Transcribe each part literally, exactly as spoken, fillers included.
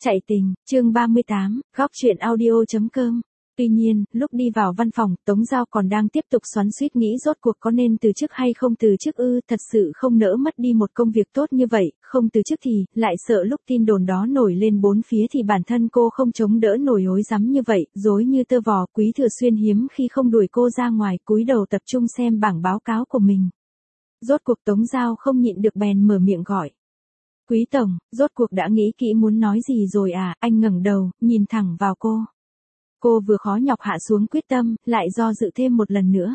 Chạy tình, chương ba mươi tám, góc chuyện audio.com. Tuy nhiên, lúc đi vào văn phòng, Tống Giao còn đang tiếp tục xoắn xuýt nghĩ rốt cuộc có nên từ chức hay không từ chức ư, thật sự không nỡ mất đi một công việc tốt như vậy, không từ chức thì, lại sợ lúc tin đồn đó nổi lên bốn phía thì bản thân cô không chống đỡ nổi hối rắm như vậy, rối như tơ vò. Quý Thừa Xuyên hiếm khi không đuổi cô ra ngoài, cúi đầu tập trung xem bảng báo cáo của mình. Rốt cuộc Tống Giao không nhịn được bèn mở miệng gọi. Quý tổng, rốt cuộc đã nghĩ kỹ muốn nói gì rồi à, anh ngẩng đầu, nhìn thẳng vào cô. Cô vừa khó nhọc hạ xuống quyết tâm, lại do dự thêm một lần nữa.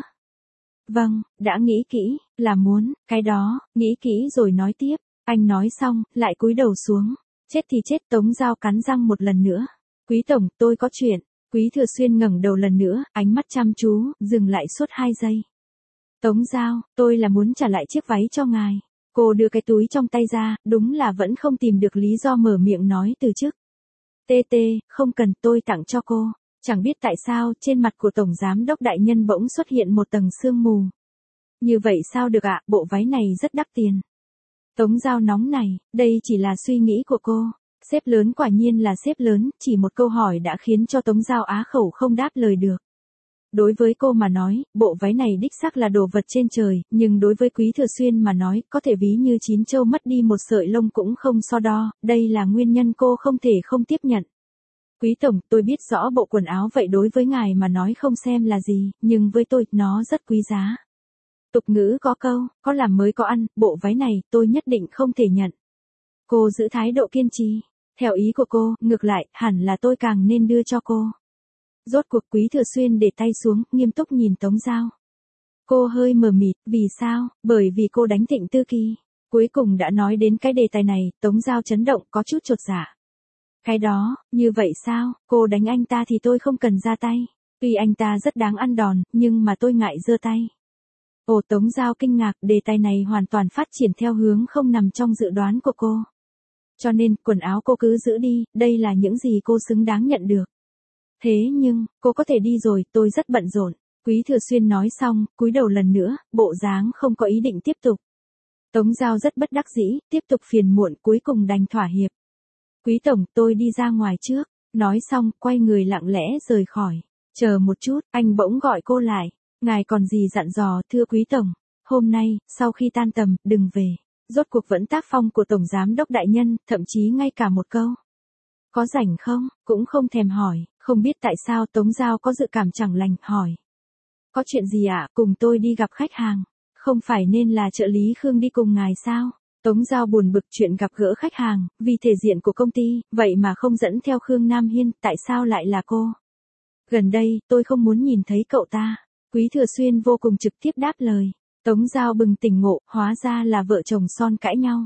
Vâng, đã nghĩ kỹ, là muốn, cái đó, nghĩ kỹ rồi nói tiếp. Anh nói xong, lại cúi đầu xuống. Chết thì chết, Tống Giao cắn răng một lần nữa. Quý tổng, tôi có chuyện. Quý Thừa Xuyên ngẩng đầu lần nữa, ánh mắt chăm chú, dừng lại suốt hai giây. Tống Giao, tôi là muốn trả lại chiếc váy cho ngài. Cô đưa cái túi trong tay ra, đúng là vẫn không tìm được lý do mở miệng nói từ chức. Tê tê, không cần, tôi tặng cho cô. Chẳng biết tại sao, trên mặt của Tổng Giám Đốc Đại Nhân bỗng xuất hiện một tầng sương mù. Như vậy sao được ạ, bộ váy này rất đắt tiền. Tống Giao nóng này, đây chỉ là suy nghĩ của cô. Sếp lớn quả nhiên là sếp lớn, chỉ một câu hỏi đã khiến cho Tống Giao á khẩu không đáp lời được. Đối với cô mà nói, bộ váy này đích xác là đồ vật trên trời, nhưng đối với Quý Thừa Xuyên mà nói, có thể ví như chín châu mất đi một sợi lông cũng không so đo, đây là nguyên nhân cô không thể không tiếp nhận. Quý tổng, tôi biết rõ bộ quần áo vậy đối với ngài mà nói không xem là gì, nhưng với tôi, nó rất quý giá. Tục ngữ có câu, có làm mới có ăn, bộ váy này, tôi nhất định không thể nhận. Cô giữ thái độ kiên trì. Theo ý của cô, ngược lại, hẳn là tôi càng nên đưa cho cô. Rốt cuộc Quý Thừa Xuyên để tay xuống, nghiêm túc nhìn Tống Giao. Cô hơi mờ mịt, vì sao? Bởi vì cô đánh Thịnh Tư Kỳ. Cuối cùng đã nói đến cái đề tài này, Tống Giao chấn động, có chút chột dạ. Cái đó, như vậy sao? Cô đánh anh ta thì tôi không cần ra tay. Tuy anh ta rất đáng ăn đòn, nhưng mà tôi ngại giơ tay. Ồ, Tống Giao kinh ngạc, đề tài này hoàn toàn phát triển theo hướng không nằm trong dự đoán của cô. Cho nên, quần áo cô cứ giữ đi, đây là những gì cô xứng đáng nhận được. Thế nhưng, cô có thể đi rồi, tôi rất bận rộn. Quý Thừa Xuyên nói xong, cúi đầu lần nữa, bộ dáng không có ý định tiếp tục. Tống Giao rất bất đắc dĩ, tiếp tục phiền muộn, cuối cùng đành thỏa hiệp. Quý tổng, tôi đi ra ngoài trước. Nói xong, quay người lặng lẽ rời khỏi. Chờ một chút, anh bỗng gọi cô lại. Ngài còn gì dặn dò, thưa quý tổng. Hôm nay, sau khi tan tầm, đừng về. Rốt cuộc vẫn tác phong của Tổng Giám Đốc Đại Nhân, thậm chí ngay cả một câu. Có rảnh không? Cũng không thèm hỏi. Không biết tại sao Tống Giao có dự cảm chẳng lành, hỏi. Có chuyện gì ạ, cùng tôi đi gặp khách hàng. Không phải nên là trợ lý Khương đi cùng ngài sao? Tống Giao buồn bực chuyện gặp gỡ khách hàng, vì thể diện của công ty, vậy mà không dẫn theo Khương Nam Hiên, tại sao lại là cô? Gần đây, tôi không muốn nhìn thấy cậu ta. Quý Thừa Xuyên vô cùng trực tiếp đáp lời. Tống Giao bừng tỉnh ngộ, hóa ra là vợ chồng son cãi nhau.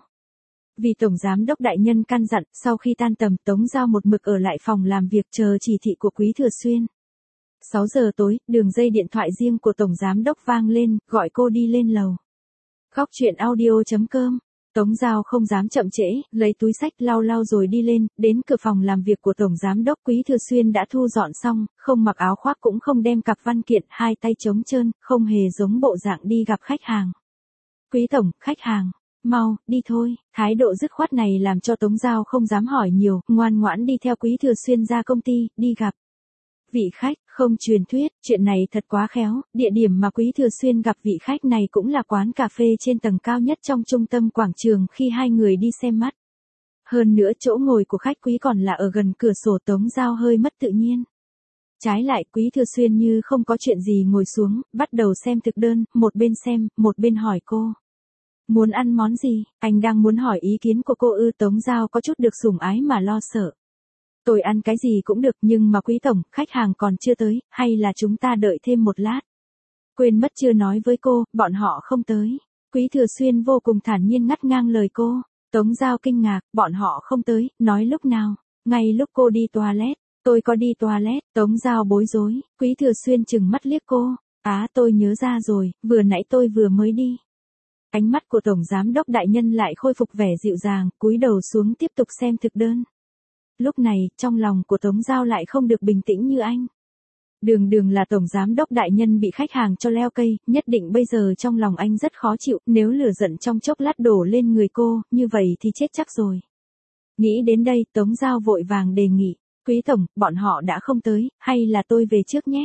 Vì Tổng Giám Đốc Đại Nhân căn dặn, sau khi tan tầm, Tống Giao một mực ở lại phòng làm việc chờ chỉ thị của Quý Thừa Xuyên. sáu giờ tối, đường dây điện thoại riêng của Tổng Giám Đốc vang lên, gọi cô đi lên lầu. Góc chuyện audio.com. Tống Giao không dám chậm trễ, lấy túi xách lau lau rồi đi lên, đến cửa phòng làm việc của Tổng Giám Đốc. Quý Thừa Xuyên đã thu dọn xong, không mặc áo khoác cũng không đem cặp văn kiện, hai tay trống trơn, không hề giống bộ dạng đi gặp khách hàng. Quý tổng, khách hàng. Mau, đi thôi. Thái độ dứt khoát này làm cho Tống Giao không dám hỏi nhiều, ngoan ngoãn đi theo Quý Thừa Xuyên ra công ty, đi gặp vị khách. Không truyền thuyết, chuyện này thật quá khéo, địa điểm mà Quý Thừa Xuyên gặp vị khách này cũng là quán cà phê trên tầng cao nhất trong trung tâm quảng trường khi hai người đi xem mắt. Hơn nữa chỗ ngồi của khách quý còn là ở gần cửa sổ. Tống Giao hơi mất tự nhiên. Trái lại, Quý Thừa Xuyên như không có chuyện gì ngồi xuống, bắt đầu xem thực đơn, một bên xem, một bên hỏi cô. Muốn ăn món gì? Anh đang muốn hỏi ý kiến của cô ư? Tống Giao có chút được sủng ái mà lo sợ. Tôi ăn cái gì cũng được, nhưng mà quý tổng, khách hàng còn chưa tới, hay là chúng ta đợi thêm một lát? Quên mất chưa nói với cô, bọn họ không tới. Quý Thừa Xuyên vô cùng thản nhiên ngắt ngang lời cô. Tống Giao kinh ngạc, bọn họ không tới, nói lúc nào? Ngay lúc cô đi toilet. Tôi có đi toilet. Tống Giao bối rối. Quý Thừa Xuyên chừng mắt liếc cô. Á, tôi nhớ ra rồi, vừa nãy tôi vừa mới đi. Ánh mắt của Tổng Giám Đốc Đại Nhân lại khôi phục vẻ dịu dàng, cúi đầu xuống tiếp tục xem thực đơn. Lúc này, trong lòng của Tống Giao lại không được bình tĩnh như anh. Đường đường là Tổng Giám Đốc Đại Nhân bị khách hàng cho leo cây, nhất định bây giờ trong lòng anh rất khó chịu, nếu lửa giận trong chốc lát đổ lên người cô, như vậy thì chết chắc rồi. Nghĩ đến đây Tống Giao vội vàng đề nghị, Quý Tổng, bọn họ đã không tới, hay là tôi về trước nhé?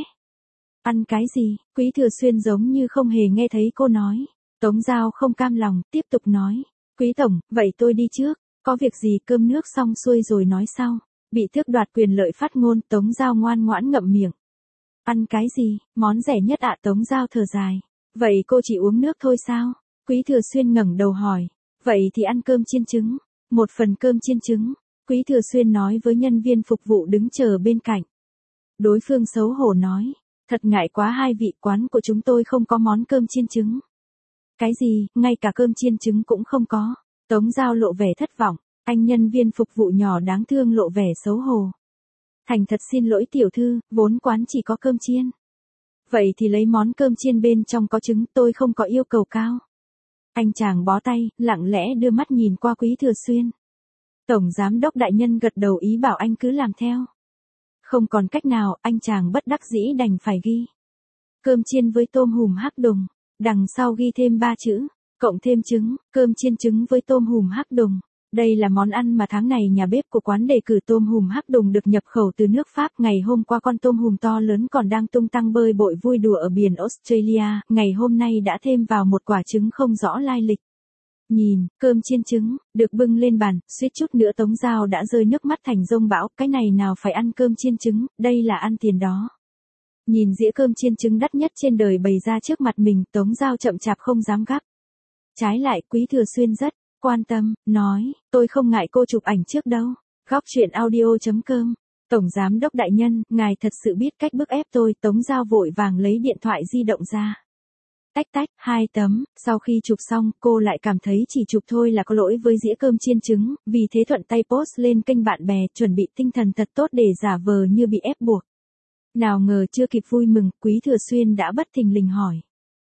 Ăn cái gì? Quý Thừa Xuyên giống như không hề nghe thấy cô nói. Tống Giao không cam lòng, tiếp tục nói, Quý Tổng, vậy tôi đi trước, có việc gì cơm nước xong xuôi rồi nói sau. Bị tước đoạt quyền lợi phát ngôn, Tống Giao ngoan ngoãn ngậm miệng. Ăn cái gì, món rẻ nhất ạ? Tống Giao thở dài. Vậy cô chỉ uống nước thôi sao? Quý Thừa Xuyên ngẩng đầu hỏi. Vậy thì ăn cơm chiên trứng. Một phần cơm chiên trứng. Quý Thừa Xuyên nói với nhân viên phục vụ đứng chờ bên cạnh. Đối phương xấu hổ nói. Thật ngại quá, hai vị, quán của chúng tôi không có món cơm chiên trứng. Cái gì, ngay cả cơm chiên trứng cũng không có. Tống Giao lộ vẻ thất vọng. Anh nhân viên phục vụ nhỏ đáng thương lộ vẻ xấu hổ. Thành thật xin lỗi tiểu thư, vốn quán chỉ có cơm chiên. Vậy thì lấy món cơm chiên bên trong có trứng, tôi không có yêu cầu cao. Anh chàng bó tay, lặng lẽ đưa mắt nhìn qua Quý Thừa Xuyên. Tổng giám đốc đại nhân gật đầu ý bảo anh cứ làm theo. Không còn cách nào, anh chàng bất đắc dĩ đành phải ghi. Cơm chiên với tôm hùm hắc đùng, đằng sau ghi thêm ba chữ, cộng thêm trứng, cơm chiên trứng với tôm hùm hắc đùng. Đây là món ăn mà tháng này nhà bếp của quán đề cử. Tôm hùm hắc đùng được nhập khẩu từ nước Pháp. Ngày hôm qua con tôm hùm to lớn còn đang tung tăng bơi bội vui đùa ở biển Australia, ngày hôm nay đã thêm vào một quả trứng không rõ lai lịch. Nhìn, cơm chiên trứng, được bưng lên bàn, suýt chút nữa Tống Giao đã rơi nước mắt thành dông bão, cái này nào phải ăn cơm chiên trứng, đây là ăn tiền đó. Nhìn dĩa cơm chiên trứng đắt nhất trên đời bày ra trước mặt mình, Tống Giao chậm chạp không dám gắp. Trái lại Quý Thừa Xuyên rất quan tâm, nói, tôi không ngại cô chụp ảnh trước đâu. Góc chuyện audio chấm com. Tổng giám đốc đại nhân, ngài thật sự biết cách bức ép tôi. Tống Giao vội vàng lấy điện thoại di động ra. Tách tách, hai tấm, sau khi chụp xong, cô lại cảm thấy chỉ chụp thôi là có lỗi với dĩa cơm chiên trứng, vì thế thuận tay post lên kênh bạn bè, chuẩn bị tinh thần thật tốt để giả vờ như bị ép buộc. Nào ngờ chưa kịp vui mừng, Quý Thừa Xuyên đã bất thình lình hỏi.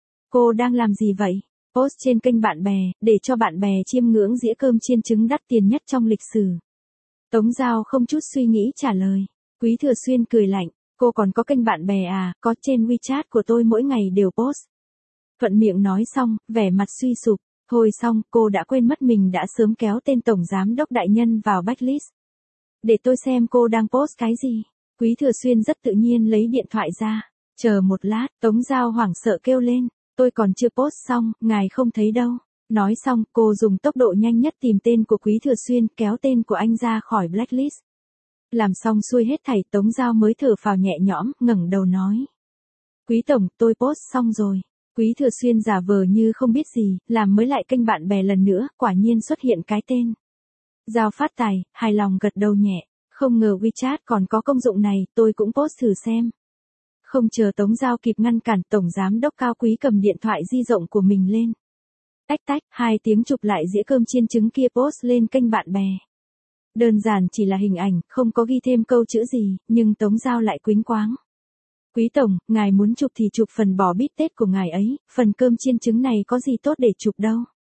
Cô đang làm gì vậy? Post trên kênh bạn bè, để cho bạn bè chiêm ngưỡng dĩa cơm chiên trứng đắt tiền nhất trong lịch sử. Tống Giao không chút suy nghĩ trả lời. Quý Thừa Xuyên cười lạnh, cô còn có kênh bạn bè à? Có, trên WeChat của tôi mỗi ngày đều post. Thuận miệng nói xong, vẻ mặt suy sụp. Thôi xong, cô đã quên mất mình đã sớm kéo tên tổng giám đốc đại nhân vào backlist. Để tôi xem cô đang post cái gì. Quý Thừa Xuyên rất tự nhiên lấy điện thoại ra. Chờ một lát, Tống Giao hoảng sợ kêu lên. Tôi còn chưa post xong, ngài không thấy đâu. Nói xong, cô dùng tốc độ nhanh nhất tìm tên của Quý Thừa Xuyên, kéo tên của anh ra khỏi blacklist. Làm xong xuôi hết thảy, Tống Giao mới thở phào nhẹ nhõm, ngẩng đầu nói. Quý Tổng, tôi post xong rồi. Quý Thừa Xuyên giả vờ như không biết gì, làm mới lại kênh bạn bè lần nữa, quả nhiên xuất hiện cái tên. Giao phát tài, hài lòng gật đầu nhẹ. Không ngờ WeChat còn có công dụng này, tôi cũng post thử xem. Không chờ Tống Giao kịp ngăn cản, tổng giám đốc cao quý cầm điện thoại di động của mình lên. Tách tách, hai tiếng chụp lại dĩa cơm chiên trứng kia post lên kênh bạn bè. Đơn giản chỉ là hình ảnh, không có ghi thêm câu chữ gì, nhưng Tống Giao lại quýnh quáng. Quý Tổng, ngài muốn chụp thì chụp phần bò bít tết của ngài ấy, phần cơm chiên trứng này có gì tốt để chụp đâu.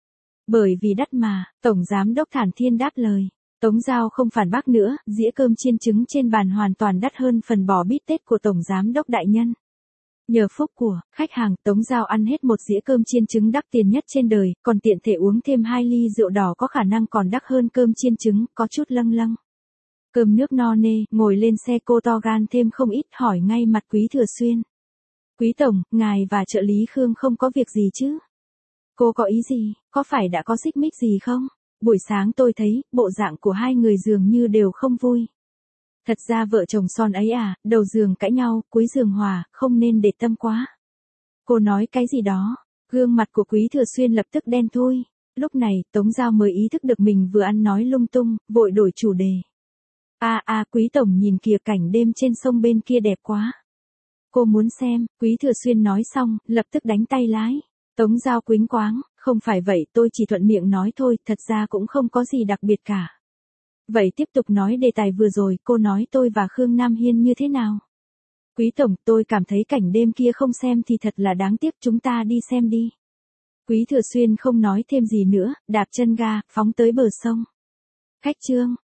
Bởi vì đắt mà, tổng giám đốc thản thiên đáp lời. Tống Giao không phản bác nữa, dĩa cơm chiên trứng trên bàn hoàn toàn đắt hơn phần bò bít tết của tổng giám đốc đại nhân. Nhờ phúc của khách hàng, Tống Giao ăn hết một dĩa cơm chiên trứng đắt tiền nhất trên đời, còn tiện thể uống thêm hai ly rượu đỏ có khả năng còn đắt hơn cơm chiên trứng, có chút lâng lâng. Cơm nước no nê, ngồi lên xe cô to gan thêm không ít, hỏi ngay mặt Quý Thừa Xuyên. Quý Tổng, ngài và trợ lý Khương không có việc gì chứ? Cô có ý gì, có phải đã có xích mích gì không? Buổi sáng tôi thấy, bộ dạng của hai người dường như đều không vui. Thật ra vợ chồng son ấy à, đầu giường cãi nhau, cuối giường hòa, không nên để tâm quá. Cô nói cái gì đó, gương mặt của Quý Thừa Xuyên lập tức đen thui. Lúc này, Tống Giao mới ý thức được mình vừa ăn nói lung tung, vội đổi chủ đề. À à, Quý Tổng nhìn kìa, cảnh đêm trên sông bên kia đẹp quá. Cô muốn xem, Quý Thừa Xuyên nói xong, lập tức đánh tay lái. Tống Giao quýnh quáng, không phải vậy, tôi chỉ thuận miệng nói thôi, thật ra cũng không có gì đặc biệt cả. Vậy tiếp tục nói đề tài vừa rồi, cô nói tôi và Khương Nam Hiên như thế nào? Quý Tổng, tôi cảm thấy cảnh đêm kia không xem thì thật là đáng tiếc, chúng ta đi xem đi. Quý Thừa Xuyên không nói thêm gì nữa, đạp chân ga, phóng tới bờ sông. Khách trương,